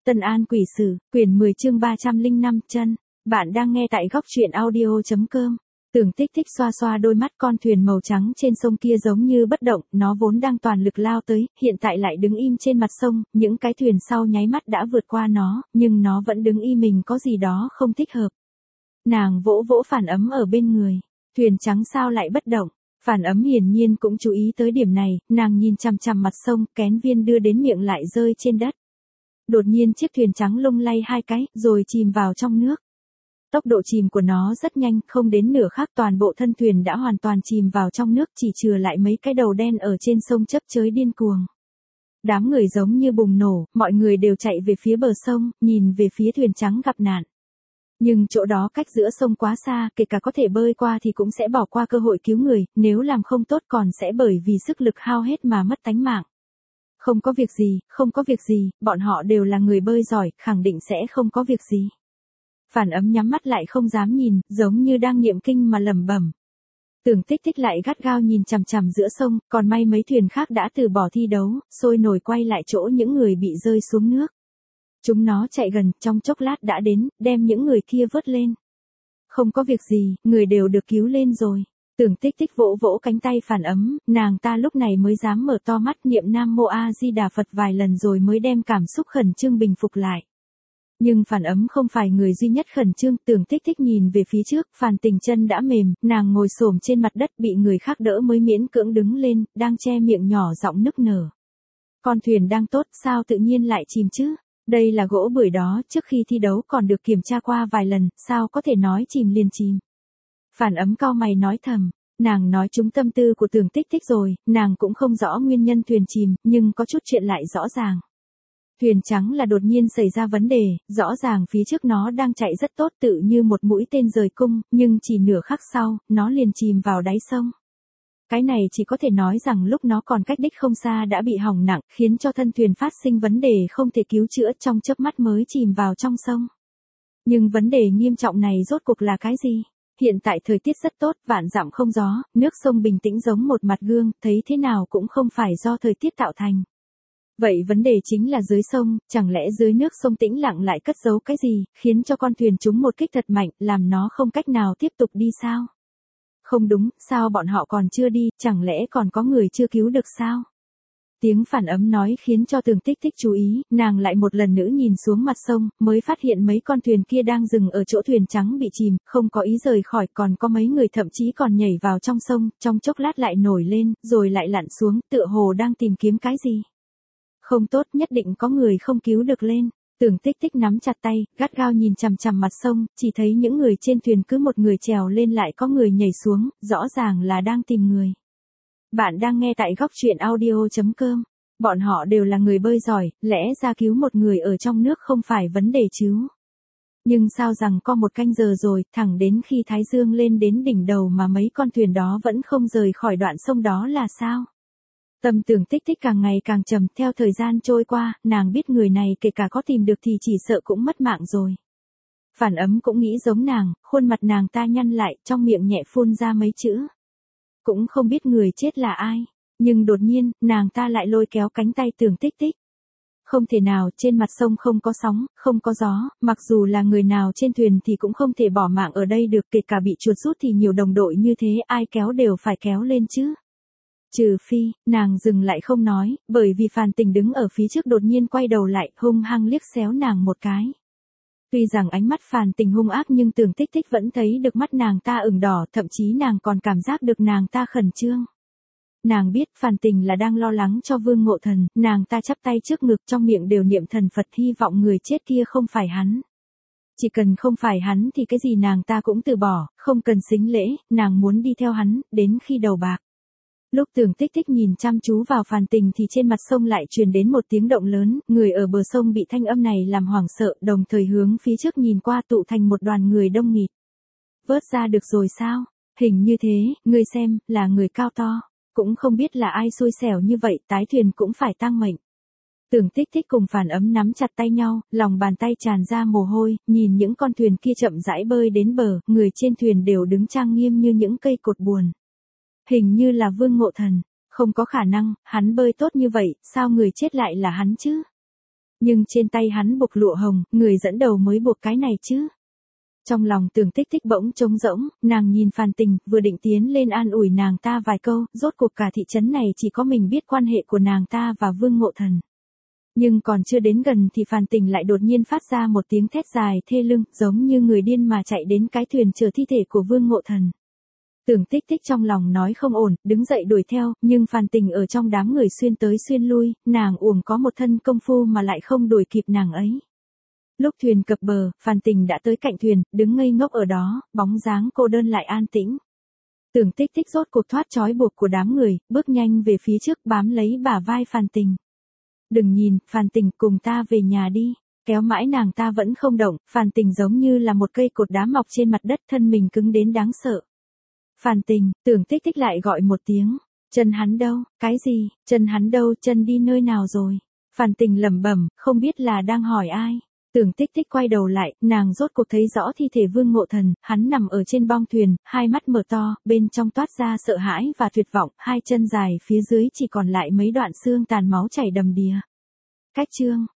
Tân An Quỷ Sử, quyển 10 chương 305 chân. Bạn đang nghe tại góc truyện audio.com. Tưởng Tích Tích xoa xoa đôi mắt, con thuyền màu trắng trên sông kia giống như bất động, nó vốn đang toàn lực lao tới, hiện tại lại đứng im trên mặt sông, những cái thuyền sau nháy mắt đã vượt qua nó, nhưng nó vẫn đứng im, mình có gì đó không thích hợp. Nàng vỗ vỗ Phản Ấm ở bên người, thuyền trắng sao lại bất động? Phản Ấm hiển nhiên cũng chú ý tới điểm này, nàng nhìn chằm chằm mặt sông, kén viên đưa đến miệng lại rơi trên đất. Đột nhiên chiếc thuyền trắng lung lay hai cái, rồi chìm vào trong nước. Tốc độ chìm của nó rất nhanh, không đến nửa khắc toàn bộ thân thuyền đã hoàn toàn chìm vào trong nước, chỉ chừa lại mấy cái đầu đen ở trên sông chớp chới điên cuồng. Đám người giống như bùng nổ, mọi người đều chạy về phía bờ sông, nhìn về phía thuyền trắng gặp nạn. Nhưng chỗ đó cách giữa sông quá xa, kể cả có thể bơi qua thì cũng sẽ bỏ qua cơ hội cứu người, nếu làm không tốt còn sẽ bởi vì sức lực hao hết mà mất tánh mạng. Không có việc gì, không có việc gì, bọn họ đều là người bơi giỏi, khẳng định sẽ không có việc gì. Phản Ấm nhắm mắt lại không dám nhìn, giống như đang niệm kinh mà lẩm bẩm. Tưởng Tích Tích lại gắt gao nhìn chằm chằm giữa sông, còn may mấy thuyền khác đã từ bỏ thi đấu, sôi nổi quay lại chỗ những người bị rơi xuống nước. Chúng nó chạy gần, trong chốc lát đã đến, đem những người kia vớt lên. Không có việc gì, người đều được cứu lên rồi. Tưởng Tích Tích vỗ vỗ cánh tay Phản Ấm, nàng ta lúc này mới dám mở to mắt niệm Nam Mô A Di Đà Phật vài lần rồi mới đem cảm xúc khẩn trương bình phục lại. Nhưng Phản Ấm không phải người duy nhất khẩn trương, Tưởng Tích Tích nhìn về phía trước, Phàn Tình chân đã mềm, nàng ngồi xổm trên mặt đất bị người khác đỡ mới miễn cưỡng đứng lên, đang che miệng nhỏ giọng nức nở. Con thuyền đang tốt, sao tự nhiên lại chìm chứ? Đây là gỗ bưởi đó, trước khi thi đấu còn được kiểm tra qua vài lần, sao có thể nói chìm liền chìm? Phản Ấm cau mày nói thầm, nàng nói trúng tâm tư của Tưởng Tích Tích rồi, nàng cũng không rõ nguyên nhân thuyền chìm, nhưng có chút chuyện lại rõ ràng. Thuyền trắng là đột nhiên xảy ra vấn đề, rõ ràng phía trước nó đang chạy rất tốt tự như một mũi tên rời cung, nhưng chỉ nửa khắc sau, nó liền chìm vào đáy sông. Cái này chỉ có thể nói rằng lúc nó còn cách đích không xa đã bị hỏng nặng, khiến cho thân thuyền phát sinh vấn đề không thể cứu chữa, trong chớp mắt mới chìm vào trong sông. Nhưng vấn đề nghiêm trọng này rốt cuộc là cái gì? Hiện tại thời tiết rất tốt, vạn dặm không gió, nước sông bình tĩnh giống một mặt gương, thấy thế nào cũng không phải do thời tiết tạo thành. Vậy vấn đề chính là dưới sông, chẳng lẽ dưới nước sông tĩnh lặng lại cất giấu cái gì, khiến cho con thuyền trúng một kích thật mạnh, làm nó không cách nào tiếp tục đi sao? Không đúng, sao bọn họ còn chưa đi, chẳng lẽ còn có người chưa cứu được sao? Tiếng Phản Ấm nói khiến cho Tưởng Tích Tích chú ý, nàng lại một lần nữa nhìn xuống mặt sông, mới phát hiện mấy con thuyền kia đang dừng ở chỗ thuyền trắng bị chìm, không có ý rời khỏi, còn có mấy người thậm chí còn nhảy vào trong sông, trong chốc lát lại nổi lên, rồi lại lặn xuống, tựa hồ đang tìm kiếm cái gì. Không tốt, nhất định có người không cứu được lên. Tưởng Tích Tích nắm chặt tay, gắt gao nhìn chằm chằm mặt sông, chỉ thấy những người trên thuyền cứ một người trèo lên lại có người nhảy xuống, rõ ràng là đang tìm người. Bạn đang nghe tại góc truyện audio.com. Bọn họ đều là người bơi giỏi, lẽ ra cứu một người ở trong nước không phải vấn đề chứ. Nhưng sao rằng có một canh giờ rồi, thẳng đến khi Thái Dương lên đến đỉnh đầu mà mấy con thuyền đó vẫn không rời khỏi đoạn sông đó là sao? Tâm Tưởng Tích Tích càng ngày càng trầm, theo thời gian trôi qua, nàng biết người này kể cả có tìm được thì chỉ sợ cũng mất mạng rồi. Phản Ấm cũng nghĩ giống nàng, khuôn mặt nàng ta nhăn lại, trong miệng nhẹ phun ra mấy chữ. Cũng không biết người chết là ai, nhưng đột nhiên, nàng ta lại lôi kéo cánh tay Tưởng Tích Tích. Không thể nào, trên mặt sông không có sóng, không có gió, mặc dù là người nào trên thuyền thì cũng không thể bỏ mạng ở đây được, kể cả bị chuột rút thì nhiều đồng đội như thế ai kéo đều phải kéo lên chứ. Trừ phi, nàng dừng lại không nói, bởi vì Phàn Tình đứng ở phía trước đột nhiên quay đầu lại, hung hăng liếc xéo nàng một cái. Tuy rằng ánh mắt Phàn Tình hung ác nhưng Tưởng Tích Tích vẫn thấy được mắt nàng ta ửng đỏ, thậm chí nàng còn cảm giác được nàng ta khẩn trương. Nàng biết Phàn Tình là đang lo lắng cho Vương Ngộ Thần, nàng ta chắp tay trước ngực trong miệng đều niệm thần Phật, hy vọng người chết kia không phải hắn. Chỉ cần không phải hắn thì cái gì nàng ta cũng từ bỏ, không cần sính lễ, nàng muốn đi theo hắn, đến khi đầu bạc. Lúc Tưởng Tích Tích nhìn chăm chú vào Phàn Tình thì trên mặt sông lại truyền đến một tiếng động lớn, người ở bờ sông bị thanh âm này làm hoảng sợ, đồng thời hướng phía trước nhìn qua tụ thành một đoàn người đông nghịt. Vớt ra được rồi sao? Hình như thế, ngươi xem, là người cao to. Cũng không biết là ai xui xẻo như vậy, tái thuyền cũng phải tang mệnh. Tưởng Tích Tích cùng Phản Ấm nắm chặt tay nhau, lòng bàn tay tràn ra mồ hôi, nhìn những con thuyền kia chậm rãi bơi đến bờ, người trên thuyền đều đứng trang nghiêm như những cây cột buồn. Hình như là Vương Ngộ Thần, không có khả năng, hắn bơi tốt như vậy, sao người chết lại là hắn chứ? Nhưng trên tay hắn buộc lụa hồng, người dẫn đầu mới buộc cái này chứ. Trong lòng Tưởng Tích Tích bỗng trống rỗng, nàng nhìn Phan Tình, vừa định tiến lên an ủi nàng ta vài câu, rốt cuộc cả thị trấn này chỉ có mình biết quan hệ của nàng ta và Vương Ngộ Thần. Nhưng còn chưa đến gần thì Phan Tình lại đột nhiên phát ra một tiếng thét dài thê lương, giống như người điên mà chạy đến cái thuyền chở thi thể của Vương Ngộ Thần. Tưởng Tích Tích trong lòng nói không ổn, đứng dậy đuổi theo, nhưng Phan Tình ở trong đám người xuyên tới xuyên lui, nàng uổng có một thân công phu mà lại không đuổi kịp nàng ấy. Lúc thuyền cập bờ, Phan Tình đã tới cạnh thuyền, đứng ngây ngốc ở đó, bóng dáng cô đơn lại an tĩnh. Tưởng Tích Tích rốt cuộc thoát trói buộc của đám người, bước nhanh về phía trước bám lấy bả vai Phan Tình. Đừng nhìn, Phan Tình, cùng ta về nhà đi. Kéo mãi nàng ta vẫn không động, Phan Tình giống như là một cây cột đá mọc trên mặt đất, thân mình cứng đến đáng sợ. Phan Tình, Tưởng Tích Tích lại gọi một tiếng. Chân hắn đâu? Cái gì? Chân hắn đâu? Chân đi nơi nào rồi? Phan Tình lẩm bẩm, không biết là đang hỏi ai. Tưởng Tích Tích quay đầu lại, nàng rốt cuộc thấy rõ thi thể Vương Ngộ Thần, hắn nằm ở trên bong thuyền, hai mắt mở to, bên trong toát ra sợ hãi và tuyệt vọng, hai chân dài phía dưới chỉ còn lại mấy đoạn xương tàn máu chảy đầm đìa. Cách chương